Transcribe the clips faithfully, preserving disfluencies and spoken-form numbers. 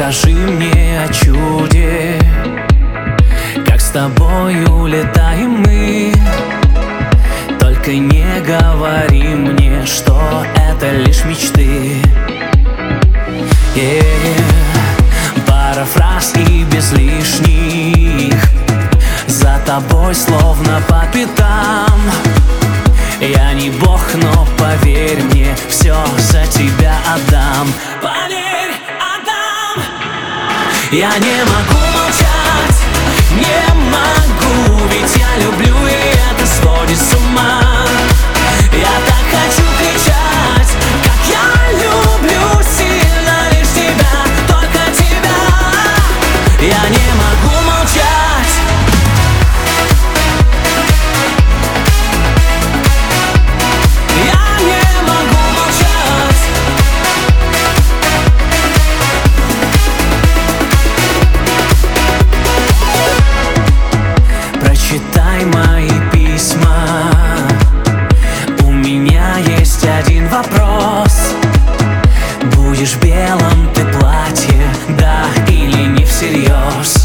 Расскажи мне о чуде, как с тобой улетаем мы. Только не говори мне, что это лишь мечты. yeah. Пара фраз и без лишних, за тобой словно по пятам. Я не бог, но поверь мне, все за тебя отдам. Поверь, отдам. Я не могу молчать, не могу, ведь я люблю, и это сводит с ума. Я так хочу кричать, как я люблю сильно лишь тебя, только тебя. Я не могу молчать. Читай мои письма. У меня есть один вопрос. Будешь в белом ты платье, да или не всерьез?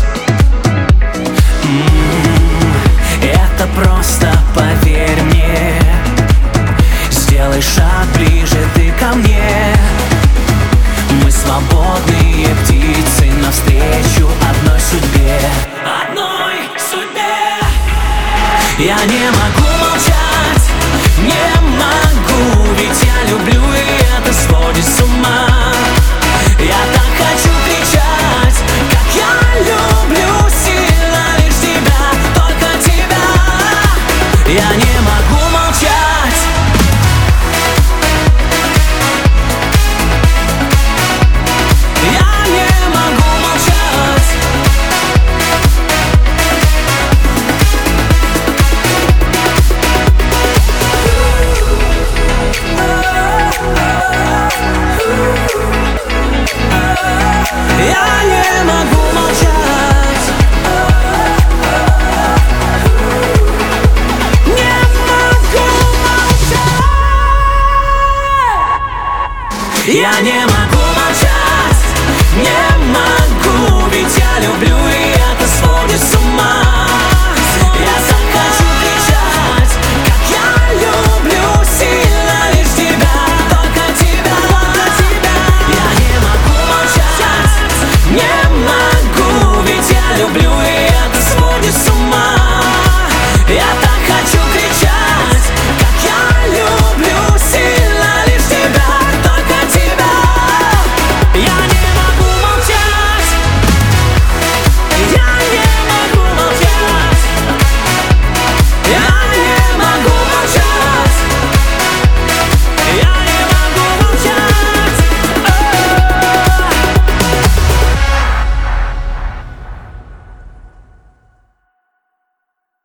М-м-м, это просто поверь мне. Сделай шаг ближе ты ко мне. Мы свободные птицы навстречу одной судьбе. Одной судьбе. Я не могу молчать, не могу, ведь я люблю, и это сводит с ума. Я так хочу кричать, как я люблю сильно лишь тебя, только тебя. Я не могу молчать. Я не могу молчать. Я не могу молчать. Не могу молчать. Я не могу молчать. Не могу, ведь я люблю.